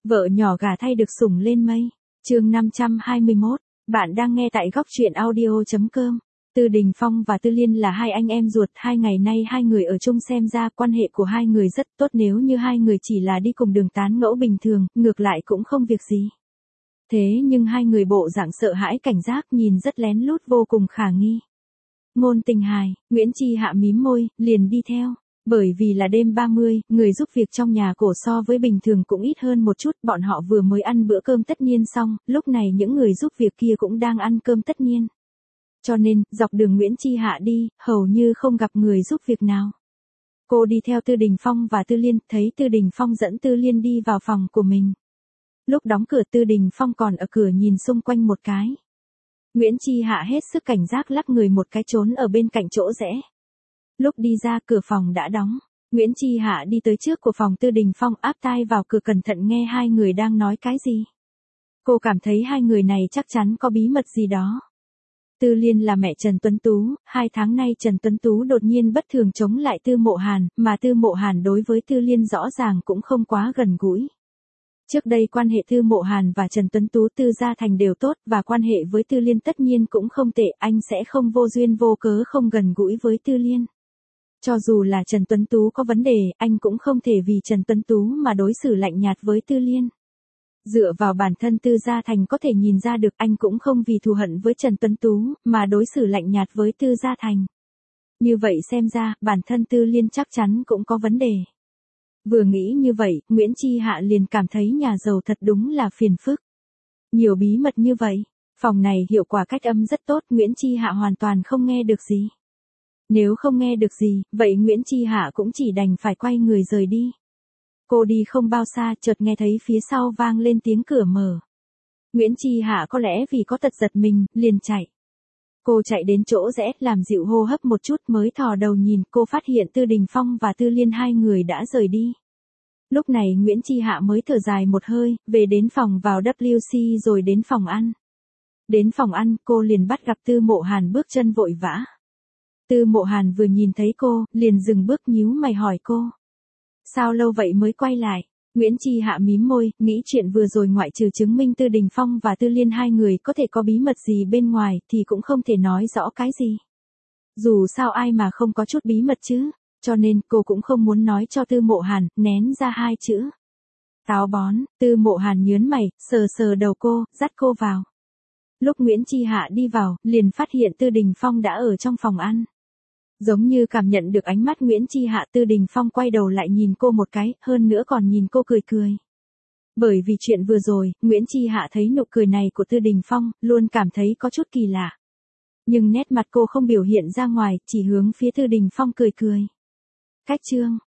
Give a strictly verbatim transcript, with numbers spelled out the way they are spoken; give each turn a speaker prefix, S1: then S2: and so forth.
S1: Vợ nhỏ gà thay được sủng lên mây. Chương năm trăm hai mươi mốt. Bạn đang nghe tại góc truyện audio chấm com. Tư Đình Phong và Tư Liên là hai anh em ruột, hai ngày nay hai người ở chung xem ra quan hệ của hai người rất tốt, nếu như hai người chỉ là đi cùng đường tán ngẫu bình thường, ngược lại cũng không việc gì. Thế nhưng hai người bộ dạng sợ hãi cảnh giác, nhìn rất lén lút, vô cùng khả nghi. Ngôn Tình hài, Nguyễn Chi Hạ mím môi, liền đi theo. Bởi vì là đêm ba mươi, người giúp việc trong nhà cổ so với bình thường cũng ít hơn một chút, bọn họ vừa mới ăn bữa cơm tất niên xong, lúc này những người giúp việc kia cũng đang ăn cơm tất niên. Cho nên, dọc đường Nguyễn Chi Hạ đi, hầu như không gặp người giúp việc nào. Cô đi theo Tư Đình Phong và Tư Liên, thấy Tư Đình Phong dẫn Tư Liên đi vào phòng của mình. Lúc đóng cửa Tư Đình Phong còn ở cửa nhìn xung quanh một cái. Nguyễn Chi Hạ hết sức cảnh giác lắc người một cái trốn ở bên cạnh chỗ rẽ. Lúc đi ra cửa phòng đã đóng, Nguyễn Chi Hạ đi tới trước của phòng Tư Đình Phong, áp tai vào cửa cẩn thận nghe hai người đang nói cái gì. Cô cảm thấy hai người này chắc chắn có bí mật gì đó. Tư Liên là mẹ Trần Tuấn Tú, hai tháng nay Trần Tuấn Tú đột nhiên bất thường chống lại Tư Mộ Hàn, mà Tư Mộ Hàn đối với Tư Liên rõ ràng cũng không quá gần gũi. Trước đây quan hệ Tư Mộ Hàn và Trần Tuấn Tú Tư gia thành đều tốt, và quan hệ với Tư Liên tất nhiên cũng không tệ, anh sẽ không vô duyên vô cớ không gần gũi với Tư Liên. Cho dù là Trần Tuấn Tú có vấn đề, anh cũng không thể vì Trần Tuấn Tú mà đối xử lạnh nhạt với Tư Liên. Dựa vào bản thân Tư gia thành có thể nhìn ra được anh cũng không vì thù hận với Trần Tuấn Tú, mà đối xử lạnh nhạt với Tư gia thành. Như vậy xem ra, bản thân Tư Liên chắc chắn cũng có vấn đề. Vừa nghĩ như vậy, Nguyễn Chi Hạ liền cảm thấy nhà giàu thật đúng là phiền phức. Nhiều bí mật như vậy, phòng này hiệu quả cách âm rất tốt, Nguyễn Chi Hạ hoàn toàn không nghe được gì. Nếu không nghe được gì, vậy Nguyễn Chi Hạ cũng chỉ đành phải quay người rời đi. Cô đi không bao xa, chợt nghe thấy phía sau vang lên tiếng cửa mở. Nguyễn Chi Hạ có lẽ vì có tật giật mình, liền chạy. Cô chạy đến chỗ rẽ, làm dịu hô hấp một chút mới thò đầu nhìn, cô phát hiện Tư Đình Phong và Tư Liên hai người đã rời đi. Lúc này Nguyễn Chi Hạ mới thở dài một hơi, về đến phòng vào W C rồi đến phòng ăn. Đến phòng ăn, cô liền bắt gặp Tư Mộ Hàn bước chân vội vã. Tư Mộ Hàn vừa nhìn thấy cô, liền dừng bước nhíu mày hỏi cô. Sao lâu vậy mới quay lại? Nguyễn Chi Hạ mím môi, nghĩ chuyện vừa rồi ngoại trừ chứng minh Tư Đình Phong và Tư Liên hai người có thể có bí mật gì bên ngoài thì cũng không thể nói rõ cái gì. Dù sao ai mà không có chút bí mật chứ, cho nên cô cũng không muốn nói cho Tư Mộ Hàn, nén ra hai chữ. Táo bón, Tư Mộ Hàn nhớn mày, sờ sờ đầu cô, dắt cô vào. Lúc Nguyễn Chi Hạ đi vào, liền phát hiện Tư Đình Phong đã ở trong phòng ăn. Giống như cảm nhận được ánh mắt Nguyễn Chi Hạ, Tư Đình Phong quay đầu lại nhìn cô một cái, hơn nữa còn nhìn cô cười cười. Bởi vì chuyện vừa rồi, Nguyễn Chi Hạ thấy nụ cười này của Tư Đình Phong, luôn cảm thấy có chút kỳ lạ. Nhưng nét mặt cô không biểu hiện ra ngoài, chỉ hướng phía Tư Đình Phong cười cười. Cách chương.